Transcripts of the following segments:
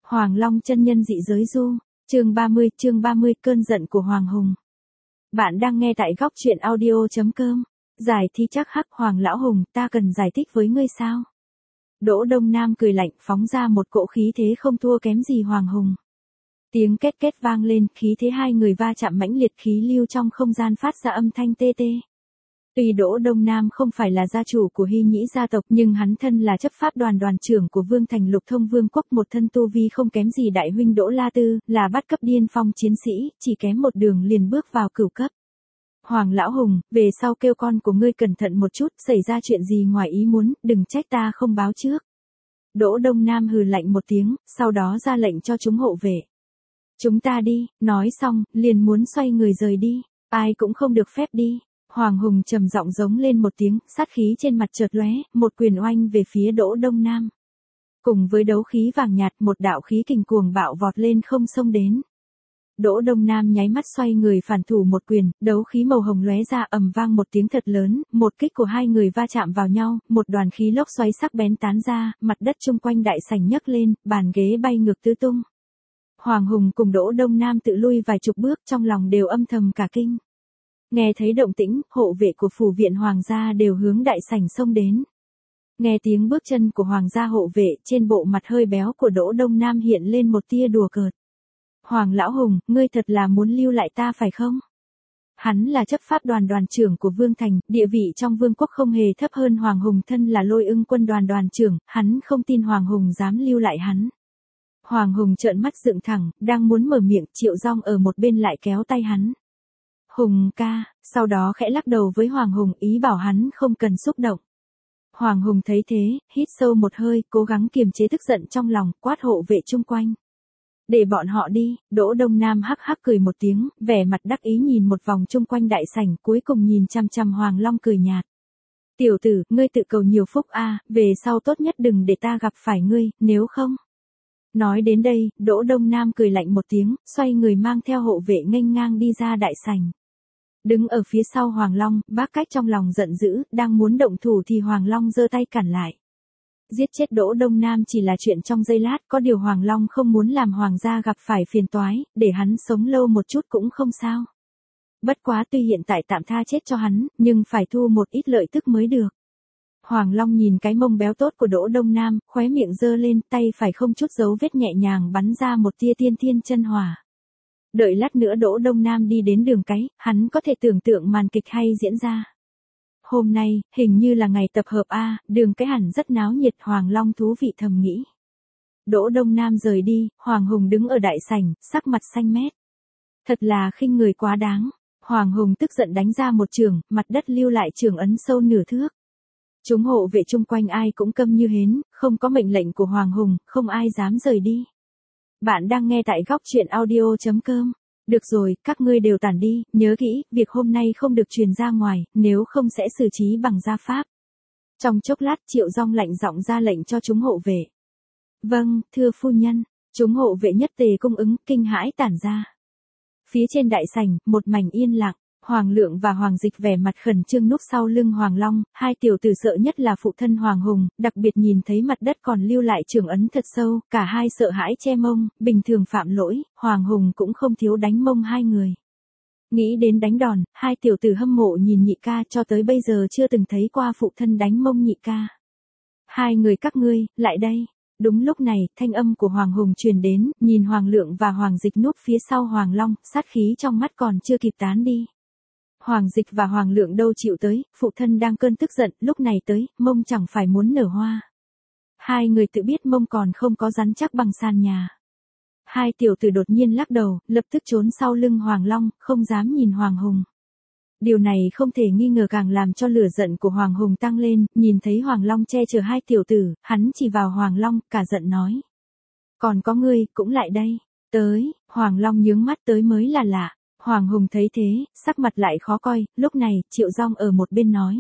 Hoàng Long chân nhân dị giới du, chương 30, cơn giận của Hoàng Hùng. Bạn đang nghe tại góc truyện audio.com. Giải thi chắc hắc Hoàng Lão Hùng, ta cần giải thích với ngươi sao? Đỗ Đông Nam cười lạnh phóng ra một cỗ khí thế không thua kém gì Hoàng Hùng. Tiếng két két vang lên, khí thế hai người va chạm mãnh liệt, khí lưu trong không gian phát ra âm thanh tê tê. Tuy Đỗ Đông Nam không phải là gia chủ của Hy Nhĩ gia tộc, nhưng hắn thân là chấp pháp đoàn trưởng của Vương Thành Lục Thông Vương quốc, một thân tu vi không kém gì đại huynh Đỗ La Tư, là bắt cấp điên phong chiến sĩ, chỉ kém một đường liền bước vào cửu cấp. Hoàng Lão Hùng, về sau kêu con của ngươi cẩn thận một chút, xảy ra chuyện gì ngoài ý muốn, đừng trách ta không báo trước. Đỗ Đông Nam hừ lạnh một tiếng, sau đó ra lệnh cho chúng hộ vệ. Chúng ta đi, nói xong, liền muốn xoay người rời đi, ai cũng không được phép đi. Hoàng Hùng trầm giọng giống lên một tiếng, sát khí trên mặt chợt lóe, một quyền oanh về phía Đỗ Đông Nam. Cùng với đấu khí vàng nhạt, một đạo khí kình cuồng bạo vọt lên không xông đến. Đỗ Đông Nam nháy mắt xoay người phản thủ một quyền, đấu khí màu hồng lóe ra ầm vang một tiếng thật lớn, một kích của hai người va chạm vào nhau, một đoàn khí lốc xoáy sắc bén tán ra, mặt đất chung quanh đại sảnh nhấc lên, bàn ghế bay ngược tứ tung. Hoàng Hùng cùng Đỗ Đông Nam tự lui vài chục bước, trong lòng đều âm thầm cả kinh. Nghe thấy động tĩnh, hộ vệ của phủ viện hoàng gia đều hướng đại sảnh xông đến. Nghe tiếng bước chân của hoàng gia hộ vệ, trên bộ mặt hơi béo của Đỗ Đông Nam hiện lên một tia đùa cợt. Hoàng Lão Hùng, ngươi thật là muốn lưu lại ta phải không? Hắn là chấp pháp đoàn trưởng của Vương Thành, địa vị trong vương quốc không hề thấp hơn Hoàng Hùng, thân là Lôi Ưng quân đoàn trưởng, hắn không tin Hoàng Hùng dám lưu lại hắn. Hoàng Hùng trợn mắt dựng thẳng, đang muốn mở miệng, Triệu Dung ở một bên lại kéo tay hắn. Hùng ca, sau đó khẽ lắc đầu với Hoàng Hùng, ý bảo hắn không cần xúc động. Hoàng Hùng thấy thế, hít sâu một hơi, cố gắng kiềm chế tức giận trong lòng, quát hộ vệ chung quanh. Để bọn họ đi. Đỗ Đông Nam hắc hắc cười một tiếng, vẻ mặt đắc ý nhìn một vòng chung quanh đại sảnh, cuối cùng nhìn chằm chằm Hoàng Long cười nhạt. Tiểu tử, ngươi tự cầu nhiều phúc a, về sau tốt nhất đừng để ta gặp phải ngươi, nếu không. Nói đến đây, Đỗ Đông Nam cười lạnh một tiếng, xoay người mang theo hộ vệ nghênh ngang đi ra đại sảnh. Đứng ở phía sau Hoàng Long, Bác Cách trong lòng giận dữ, đang muốn động thủ thì Hoàng Long giơ tay cản lại. Giết chết Đỗ Đông Nam chỉ là chuyện trong giây lát, có điều Hoàng Long không muốn làm hoàng gia gặp phải phiền toái, để hắn sống lâu một chút cũng không sao. Bất quá tuy hiện tại tạm tha chết cho hắn, nhưng phải thu một ít lợi tức mới được. Hoàng Long nhìn cái mông béo tốt của Đỗ Đông Nam, khóe miệng giơ lên, tay phải không chút dấu vết nhẹ nhàng bắn ra một tia tiên thiên chân hỏa. Đợi lát nữa Đỗ Đông Nam đi đến đường cái, hắn có thể tưởng tượng màn kịch hay diễn ra. Hôm nay, hình như là ngày tập hợp a, đường cái hẳn rất náo nhiệt, Hoàng Long thú vị thầm nghĩ. Đỗ Đông Nam rời đi, Hoàng Hùng đứng ở đại sảnh, sắc mặt xanh mét. Thật là khinh người quá đáng. Hoàng Hùng tức giận đánh ra một chưởng, mặt đất lưu lại chưởng ấn sâu nửa thước. Chúng hộ vệ chung quanh ai cũng câm như hến, không có mệnh lệnh của Hoàng Hùng, không ai dám rời đi. Bạn đang nghe tại góc truyện audio.com. Được rồi, các ngươi đều tản đi, nhớ kỹ, việc hôm nay không được truyền ra ngoài, nếu không sẽ xử trí bằng gia pháp. Trong chốc lát Triệu Dung lạnh giọng ra lệnh cho chúng hộ vệ. Vâng, thưa phu nhân, chúng hộ vệ nhất tề cung ứng, kinh hãi tản ra. Phía trên đại sảnh, một mảnh yên lặng. Hoàng Lượng và Hoàng Dịch vẻ mặt khẩn trương núp sau lưng Hoàng Long, hai tiểu tử sợ nhất là phụ thân Hoàng Hùng, đặc biệt nhìn thấy mặt đất còn lưu lại chưởng ấn thật sâu, cả hai sợ hãi che mông, bình thường phạm lỗi, Hoàng Hùng cũng không thiếu đánh mông hai người. Nghĩ đến đánh đòn, hai tiểu tử hâm mộ nhìn nhị ca, cho tới bây giờ chưa từng thấy qua phụ thân đánh mông nhị ca. Hai người các ngươi, lại đây. Đúng lúc này, thanh âm của Hoàng Hùng truyền đến, nhìn Hoàng Lượng và Hoàng Dịch núp phía sau Hoàng Long, sát khí trong mắt còn chưa kịp tán đi. Hoàng Dịch và Hoàng Lượng đâu chịu tới, phụ thân đang cơn tức giận, lúc này tới, mông chẳng phải muốn nở hoa. Hai người tự biết mông còn không có rắn chắc bằng sàn nhà. Hai tiểu tử đột nhiên lắc đầu, lập tức trốn sau lưng Hoàng Long, không dám nhìn Hoàng Hùng. Điều này không thể nghi ngờ càng làm cho lửa giận của Hoàng Hùng tăng lên, nhìn thấy Hoàng Long che chở hai tiểu tử, hắn chỉ vào Hoàng Long, cả giận nói. Còn có ngươi, cũng lại đây. Tới, Hoàng Long nhướng mắt tới mới là lạ. Hoàng Hùng thấy thế, sắc mặt lại khó coi, lúc này, Triệu Dung ở một bên nói.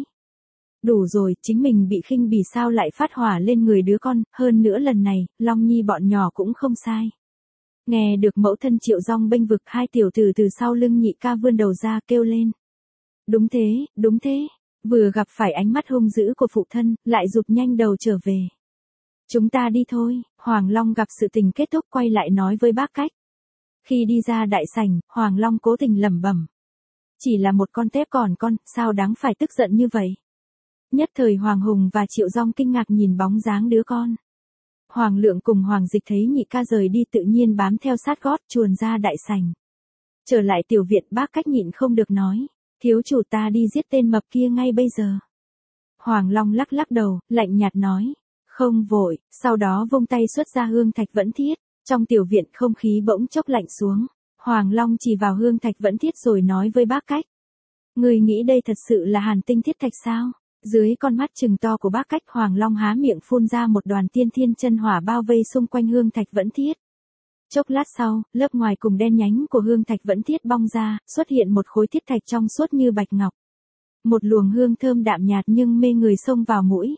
Đủ rồi, chính mình bị khinh bỉ sao lại phát hỏa lên người đứa con, hơn nữa lần này, Long Nhi bọn nhỏ cũng không sai. Nghe được mẫu thân Triệu Dung bênh vực, hai tiểu tử từ sau lưng nhị ca vươn đầu ra kêu lên. Đúng thế, vừa gặp phải ánh mắt hung dữ của phụ thân, lại rụt nhanh đầu trở về. Chúng ta đi thôi, Hoàng Long gặp sự tình kết thúc quay lại nói với bác Cách. Khi đi ra đại sảnh, Hoàng Long cố tình lẩm bẩm. Chỉ là một con tép còn con, sao đáng phải tức giận như vậy? Nhất thời Hoàng Hùng và Triệu Dung kinh ngạc nhìn bóng dáng đứa con. Hoàng Lượng cùng Hoàng Dịch thấy nhị ca rời đi tự nhiên bám theo sát gót chuồn ra đại sảnh. Trở lại tiểu viện bác Cách nhịn không được nói, thiếu chủ ta đi giết tên mập kia ngay bây giờ. Hoàng Long lắc lắc đầu, lạnh nhạt nói, không vội, sau đó vung tay xuất ra hương thạch vẫn thiết, trong tiểu viện không khí bỗng chốc lạnh xuống. Hoàng Long chỉ vào hương thạch vẫn thiết rồi nói với bác Cách. Người nghĩ đây thật sự là hàn tinh thiết thạch sao? Dưới con mắt trừng to của bác Cách Hoàng Long há miệng phun ra một đoàn tiên thiên chân hỏa bao vây xung quanh hương thạch vẫn thiết. Chốc lát sau, lớp ngoài cùng đen nhánh của hương thạch vẫn thiết bong ra, xuất hiện một khối thiết thạch trong suốt như bạch ngọc. Một luồng hương thơm đạm nhạt nhưng mê người xông vào mũi.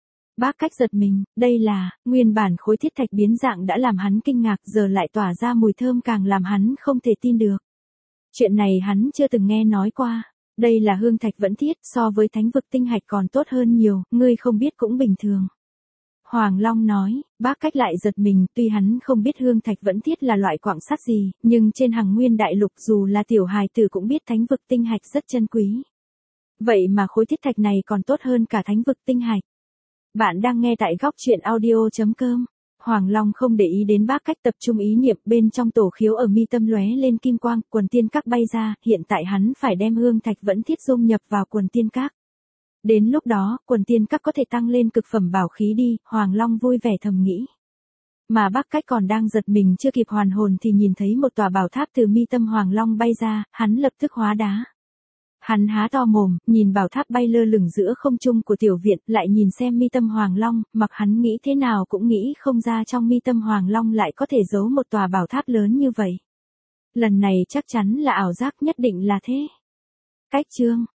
Bác Cách giật mình, đây là, nguyên bản khối thiết thạch biến dạng đã làm hắn kinh ngạc giờ lại tỏa ra mùi thơm càng làm hắn không thể tin được. Chuyện này hắn chưa từng nghe nói qua. Đây là hương thạch vẫn thiết, so với thánh vực tinh hạch còn tốt hơn nhiều, ngươi không biết cũng bình thường. Hoàng Long nói, bác Cách lại giật mình, tuy hắn không biết hương thạch vẫn thiết là loại quặng sắt gì, nhưng trên Hằng Nguyên Đại Lục dù là tiểu hài tử cũng biết thánh vực tinh hạch rất chân quý. Vậy mà khối thiết thạch này còn tốt hơn cả thánh vực tinh hạch. Bạn đang nghe tại góc truyện audio.com. Hoàng Long không để ý đến bác Cách tập trung ý niệm bên trong tổ khiếu ở mi tâm lóe lên kim quang, quần tiên các bay ra, hiện tại hắn phải đem hương thạch vẫn thiết dung nhập vào quần tiên các. Đến lúc đó, quần tiên các có thể tăng lên cực phẩm bảo khí đi, Hoàng Long vui vẻ thầm nghĩ. Mà bác Cách còn đang giật mình chưa kịp hoàn hồn thì nhìn thấy một tòa bảo tháp từ mi tâm Hoàng Long bay ra, hắn lập tức hóa đá. Hắn há to mồm, nhìn bảo tháp bay lơ lửng giữa không trung của tiểu viện, lại nhìn xem mi tâm Hoàng Long, mặc hắn nghĩ thế nào cũng nghĩ không ra trong mi tâm Hoàng Long lại có thể giấu một tòa bảo tháp lớn như vậy. Lần này chắc chắn là ảo giác, nhất định là thế. Cách chương